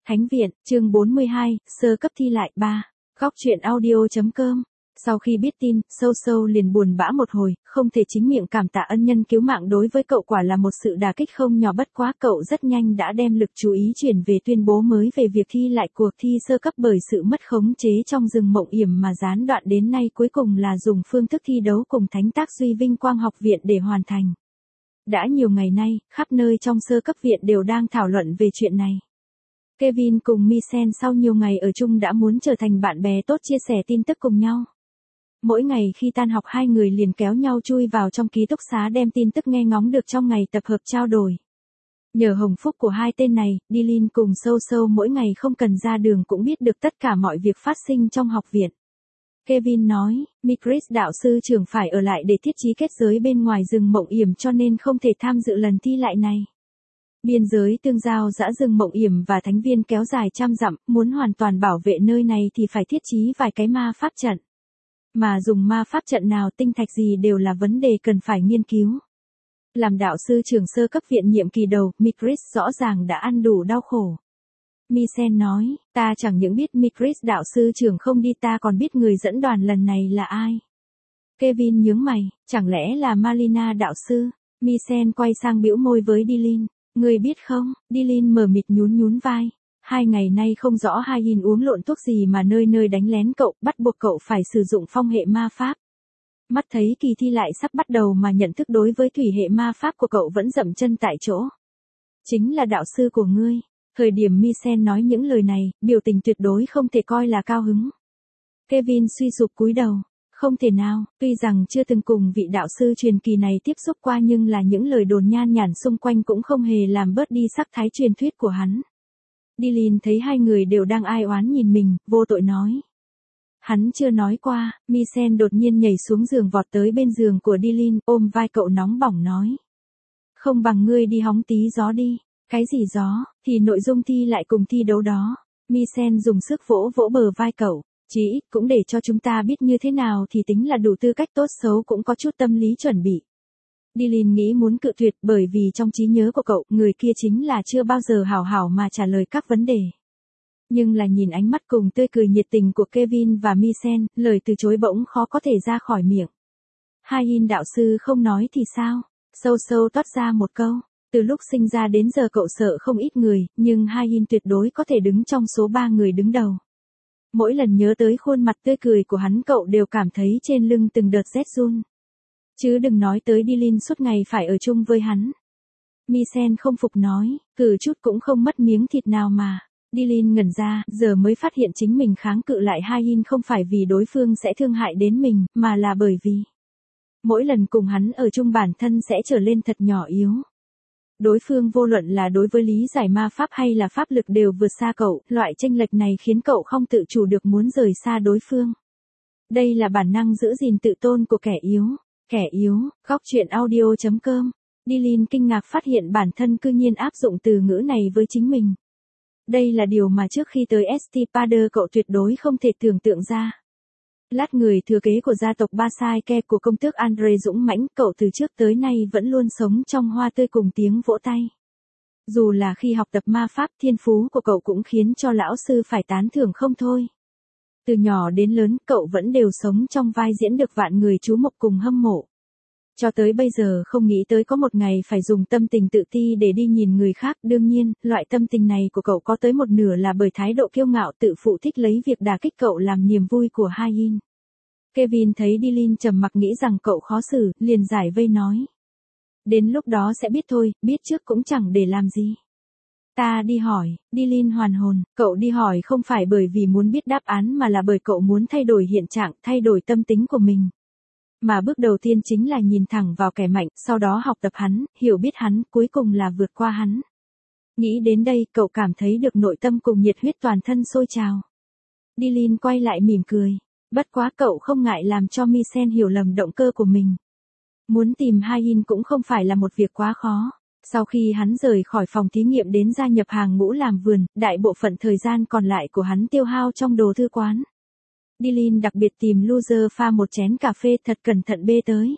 Thánh viện, chương 42, sơ cấp thi lại 3. Góc truyện audio.com. Sau khi biết tin, Sâu Sâu liền buồn bã một hồi, không thể chính miệng cảm tạ ân nhân cứu mạng đối với cậu quả là một sự đả kích không nhỏ, bất quá cậu rất nhanh đã đem lực chú ý chuyển về tuyên bố mới về việc thi lại cuộc thi sơ cấp bởi sự mất khống chế trong rừng Mộng Yểm mà gián đoạn đến nay cuối cùng là dùng phương thức thi đấu cùng Thánh Tác Duy Vinh Quang học viện để hoàn thành. Đã nhiều ngày nay, khắp nơi trong sơ cấp viện đều đang thảo luận về chuyện này. Kevin cùng Misen sau nhiều ngày ở chung đã muốn trở thành bạn bè tốt, chia sẻ tin tức cùng nhau. Mỗi ngày khi tan học hai người liền kéo nhau chui vào trong ký túc xá đem tin tức nghe ngóng được trong ngày tập hợp trao đổi. Nhờ hồng phúc của hai tên này, Dylan cùng Sâu Sâu mỗi ngày không cần ra đường cũng biết được tất cả mọi việc phát sinh trong học viện. Kevin nói, Mikris đạo sư trưởng phải ở lại để thiết trí kết giới bên ngoài rừng Mộng Yểm cho nên không thể tham dự lần thi lại này. Biên giới tương giao giữa rừng Mộng Yểm và Thánh viên kéo dài trăm dặm, muốn hoàn toàn bảo vệ nơi này thì phải thiết trí vài cái ma pháp trận. Mà dùng ma pháp trận nào, tinh thạch gì đều là vấn đề cần phải nghiên cứu. Làm đạo sư trưởng sơ cấp viện nhiệm kỳ đầu, Mikris rõ ràng đã ăn đủ đau khổ. Misen nói, ta chẳng những biết Mikris đạo sư trưởng không đi, ta còn biết người dẫn đoàn lần này là ai. Kevin nhướng mày, chẳng lẽ là Malina đạo sư? Misen quay sang bĩu môi với Dylan. Người biết không? Dylan mờ mịt nhún vai. 2 ngày nay không rõ Hayin uống lộn thuốc gì mà nơi nơi đánh lén cậu, bắt buộc cậu phải sử dụng phong hệ ma pháp. Mắt thấy kỳ thi lại sắp bắt đầu mà nhận thức đối với thủy hệ ma pháp của cậu vẫn dậm chân tại chỗ. Chính là đạo sư của ngươi. Thời điểm Misen nói những lời này, biểu tình tuyệt đối không thể coi là cao hứng. Kevin suy sụp cúi đầu. Không thể nào, tuy rằng chưa từng cùng vị đạo sư truyền kỳ này tiếp xúc qua nhưng là những lời đồn nhan nhản xung quanh cũng không hề làm bớt đi sắc thái truyền thuyết của hắn. Dylan thấy hai người đều đang ai oán nhìn mình, vô tội nói. Hắn chưa nói qua, Misen đột nhiên nhảy xuống giường vọt tới bên giường của Dylan, ôm vai cậu nóng bỏng nói. Không bằng ngươi đi hóng tí gió đi. Cái gì gió, thì nội dung thi lại cùng thi đấu đó. Misen dùng sức vỗ vỗ bờ vai cậu. Chỉ ít cũng để cho chúng ta biết như thế nào thì tính là đủ tư cách, tốt xấu cũng có chút tâm lý chuẩn bị. Dylan nghĩ muốn cự tuyệt bởi vì trong trí nhớ của cậu, người kia chính là chưa bao giờ hảo hảo mà trả lời các vấn đề. Nhưng là nhìn ánh mắt cùng tươi cười nhiệt tình của Kevin và Misen, lời từ chối bỗng khó có thể ra khỏi miệng. Hayin đạo sư không nói thì sao? Sâu Sâu toát ra một câu. Từ lúc sinh ra đến giờ cậu sợ không ít người, nhưng Hayin tuyệt đối có thể đứng trong số 3 người đứng đầu. Mỗi lần nhớ tới khuôn mặt tươi cười của hắn cậu đều cảm thấy trên lưng từng đợt rét run. Chứ đừng nói tới Dylan suốt ngày phải ở chung với hắn. Misen không phục nói, cử chút cũng không mất miếng thịt nào mà. Dylan ngẩn ra, giờ mới phát hiện chính mình kháng cự lại Hayin không phải vì đối phương sẽ thương hại đến mình, mà là bởi vì mỗi lần cùng hắn ở chung bản thân sẽ trở lên thật nhỏ yếu. Đối phương vô luận là đối với lý giải ma pháp hay là pháp lực đều vượt xa cậu, loại chênh lệch này khiến cậu không tự chủ được muốn rời xa đối phương. Đây là bản năng giữ gìn tự tôn của kẻ yếu. Kẻ yếu, góc truyện audio.com. Dylan kinh ngạc phát hiện bản thân cư nhiên áp dụng từ ngữ này với chính mình. Đây là điều mà trước khi tới St. Pader cậu tuyệt đối không thể tưởng tượng ra. Lát người thừa kế của gia tộc Basaike của công tước Andre dũng mãnh, cậu từ trước tới nay vẫn luôn sống trong hoa tươi cùng tiếng vỗ tay. Dù là khi học tập ma pháp, thiên phú của cậu cũng khiến cho lão sư phải tán thưởng không thôi. Từ nhỏ đến lớn, cậu vẫn đều sống trong vai diễn được vạn người chú mục cùng hâm mộ. Cho tới bây giờ không nghĩ tới có một ngày phải dùng tâm tình tự ti để đi nhìn người khác. Đương nhiên, loại tâm tình này của cậu có tới một nửa là bởi thái độ kiêu ngạo tự phụ thích lấy việc đả kích cậu làm niềm vui của Hayin. Kevin thấy Dylan trầm mặc nghĩ rằng cậu khó xử, liền giải vây nói. Đến lúc đó sẽ biết thôi, biết trước cũng chẳng để làm gì. Ta đi hỏi, Dylan hoàn hồn, cậu đi hỏi không phải bởi vì muốn biết đáp án mà là bởi cậu muốn thay đổi hiện trạng, thay đổi tâm tính của mình. Mà bước đầu tiên chính là nhìn thẳng vào kẻ mạnh, sau đó học tập hắn, hiểu biết hắn, cuối cùng là vượt qua hắn. Nghĩ đến đây, cậu cảm thấy được nội tâm cùng nhiệt huyết toàn thân sôi trào. Dylan quay lại mỉm cười. Bất quá cậu không ngại làm cho Misen hiểu lầm động cơ của mình. Muốn tìm Hayin cũng không phải là một việc quá khó. Sau khi hắn rời khỏi phòng thí nghiệm đến gia nhập hàng ngũ làm vườn, đại bộ phận thời gian còn lại của hắn tiêu hao trong đồ thư quán. Dylan đặc biệt tìm Loser pha một chén cà phê thật cẩn thận bê tới.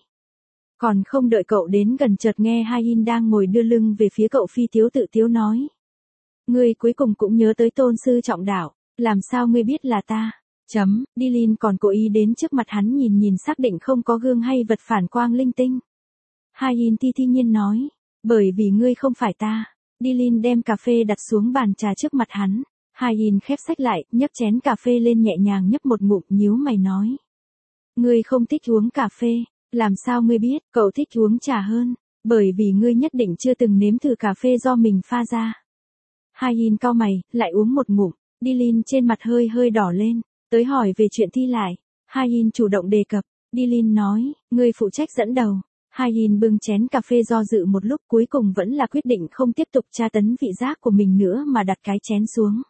Còn không đợi cậu đến gần chợt nghe Hayin đang ngồi đưa lưng về phía cậu phi tiếu tự tiếu nói. Ngươi cuối cùng cũng nhớ tới tôn sư trọng đạo, làm sao ngươi biết là ta? Dylan còn cố ý đến trước mặt hắn nhìn xác định không có gương hay vật phản quang linh tinh. Hai-in thi nhiên nói, bởi vì ngươi không phải ta. Dylan đem cà phê đặt xuống bàn trà trước mặt hắn. Hai-in khép sách lại, nhấc chén cà phê lên nhẹ nhàng nhấp một ngụm, nhíu mày nói. Ngươi không thích uống cà phê, làm sao ngươi biết, cậu thích uống trà hơn, bởi vì ngươi nhất định chưa từng nếm thử cà phê do mình pha ra. Hai-in cau mày, lại uống một ngụm, Dylan trên mặt hơi đỏ lên, tới hỏi về chuyện thi lại. Hai-in chủ động đề cập, Dylan nói, ngươi phụ trách dẫn đầu. Hai-in bưng chén cà phê do dự một lúc, cuối cùng vẫn là quyết định không tiếp tục tra tấn vị giác của mình nữa mà đặt cái chén xuống.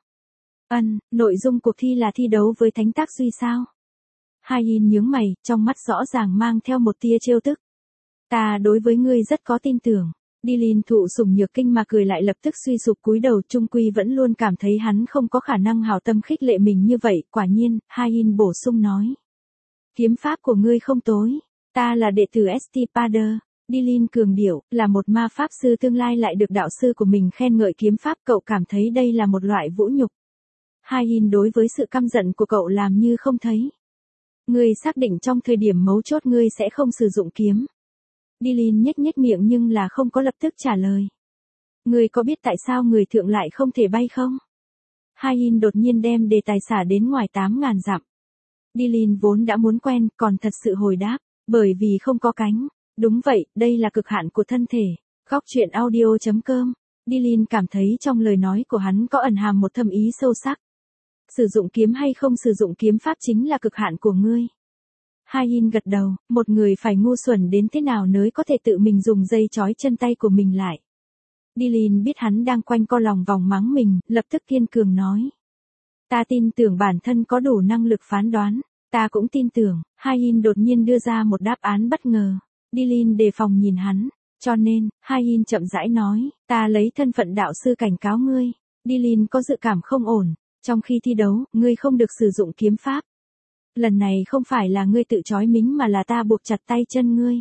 Nội dung cuộc thi là thi đấu với thánh tác duy sao? Hai-in nhướng mày, trong mắt rõ ràng mang theo một tia trêu tức. Ta đối với ngươi rất có tin tưởng. Dylan thụ sủng nhược kinh mà cười lại lập tức suy sụp cúi đầu, chung quy vẫn luôn cảm thấy hắn không có khả năng hảo tâm khích lệ mình như vậy. Quả nhiên, Hai-in bổ sung nói. Kiếm pháp của ngươi không tối. Ta là đệ tử St. Pader. Dylan cường điệu, là một ma pháp sư tương lai lại được đạo sư của mình khen ngợi kiếm pháp, cậu cảm thấy đây là một loại vũ nhục. Hai-in đối với sự căm giận của cậu làm như không thấy. Ngươi xác định trong thời điểm mấu chốt ngươi sẽ không sử dụng kiếm. Dylan nhếch miệng nhưng là không có lập tức trả lời. Ngươi có biết tại sao người thượng lại không thể bay không? Hai-in đột nhiên đem đề tài xả đến ngoài 8.000 dặm. Dylan vốn đã muốn quen, còn thật sự hồi đáp, bởi vì không có cánh. Đúng vậy, đây là cực hạn của thân thể. Góc truyện audio.com. Dylan cảm thấy trong lời nói của hắn có ẩn hàm một thâm ý sâu sắc. Sử dụng kiếm hay không sử dụng kiếm pháp chính là cực hạn của ngươi. Hai-in gật đầu, một người phải ngu xuẩn đến thế nào mới có thể tự mình dùng dây trói chân tay của mình lại. Dylan biết hắn đang quanh co lòng vòng mắng mình, lập tức kiên cường nói. Ta tin tưởng bản thân có đủ năng lực phán đoán, ta cũng tin tưởng. Hai-in đột nhiên đưa ra một đáp án bất ngờ. Dylan đề phòng nhìn hắn, cho nên, Hai-in chậm rãi nói, ta lấy thân phận đạo sư cảnh cáo ngươi. Dylan có dự cảm không ổn, trong khi thi đấu, ngươi không được sử dụng kiếm pháp. Lần này không phải là ngươi tự trói mính mà là ta buộc chặt tay chân ngươi.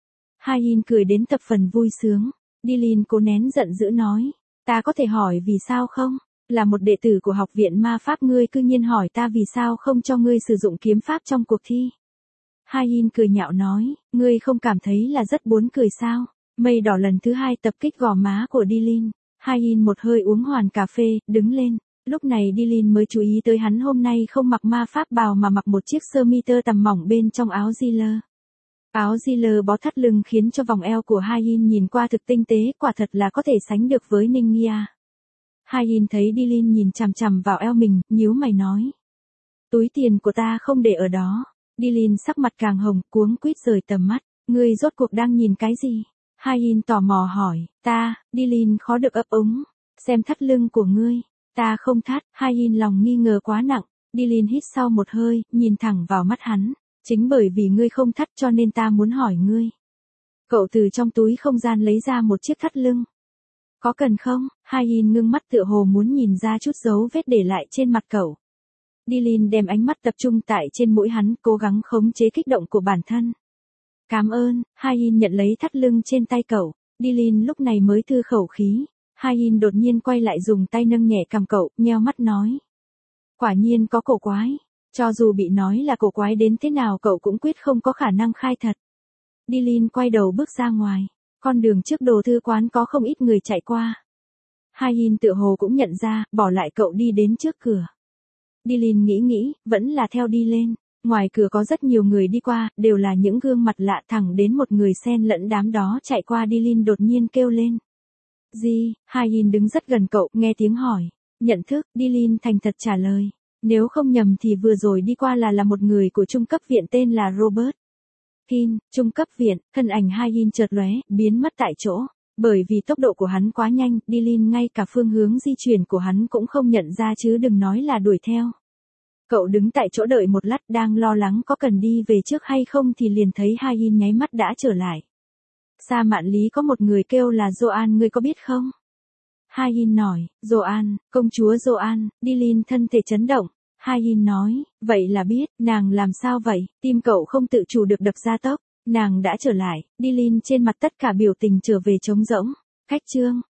Hai-in cười đến thập phần vui sướng. Dylan cố nén giận dữ nói, ta có thể hỏi vì sao không? Là một đệ tử của học viện ma pháp, ngươi cư nhiên hỏi ta vì sao không cho ngươi sử dụng kiếm pháp trong cuộc thi. Hai-in cười nhạo nói, ngươi không cảm thấy là rất buồn cười sao? Mây đỏ lần thứ 2 tập kích gò má của Dylan. Hai-in một hơi uống hoàn cà phê, đứng lên. Lúc này Dylan mới chú ý tới hắn hôm nay không mặc ma pháp bào mà mặc một chiếc sơ mi tơ tằm mỏng bên trong áo Giller. Áo Giller bó thắt lưng khiến cho vòng eo của Hai-in nhìn qua thực tinh tế, quả thật là có thể sánh được với Ningia. Hai-in thấy Dylan nhìn chằm chằm vào eo mình, nhíu mày nói. Túi tiền của ta không để ở đó. Dylan sắc mặt càng hồng, cuống quýt rời tầm mắt. Ngươi rốt cuộc đang nhìn cái gì? Hai-in tò mò hỏi. Ta, Dylan khó được ấp úng. Xem thắt lưng của ngươi. Ta không thắt. Hai-in lòng nghi ngờ quá nặng. Dylan hít sau một hơi, nhìn thẳng vào mắt hắn. Chính bởi vì ngươi không thắt cho nên ta muốn hỏi ngươi. Cậu từ trong túi không gian lấy ra một chiếc thắt lưng. Có cần không? Hai-in ngưng mắt tựa hồ muốn nhìn ra chút dấu vết để lại trên mặt cậu. Dylan đem ánh mắt tập trung tại trên mũi hắn, cố gắng khống chế kích động của bản thân. Cảm ơn. Hai-in nhận lấy thắt lưng trên tay cậu. Dylan lúc này mới thư khẩu khí. Hai-in đột nhiên quay lại dùng tay nâng nhẹ cằm cậu, nheo mắt nói. Quả nhiên có cổ quái. Cho dù bị nói là cổ quái đến thế nào cậu cũng quyết không có khả năng khai thật. Dylan quay đầu bước ra ngoài. Con đường trước đồ thư quán có không ít người chạy qua. Hai-in tựa hồ cũng nhận ra, bỏ lại cậu đi đến trước cửa. Dylan nghĩ, vẫn là theo đi lên. Ngoài cửa có rất nhiều người đi qua, đều là những gương mặt lạ, thẳng đến một người xen lẫn đám đó chạy qua. Dylan đột nhiên kêu lên. Gì? Hai-in đứng rất gần cậu, nghe tiếng hỏi. Nhận thức, Dylan thành thật trả lời. Nếu không nhầm thì vừa rồi đi qua là một người của trung cấp viện tên là Robert. Kin, trung cấp viện. Thân ảnh Hai-in chợt lóe, biến mất tại chỗ. Bởi vì tốc độ của hắn quá nhanh, Dylan ngay cả phương hướng di chuyển của hắn cũng không nhận ra chứ đừng nói là đuổi theo. Cậu đứng tại chỗ đợi một lát, đang lo lắng có cần đi về trước hay không thì liền thấy Hai-in nháy mắt đã trở lại. Xa Mạn Lý có một người kêu là Joan, ngươi có biết không? Hai-in nói, Joan, công chúa Joan. Dylan thân thể chấn động. Hai-in nói, vậy là biết. Nàng làm sao vậy? Tim cậu không tự chủ được đập ra tốc. Nàng đã trở lại. Dylan trên mặt tất cả biểu tình trở về trống rỗng. Khách trương.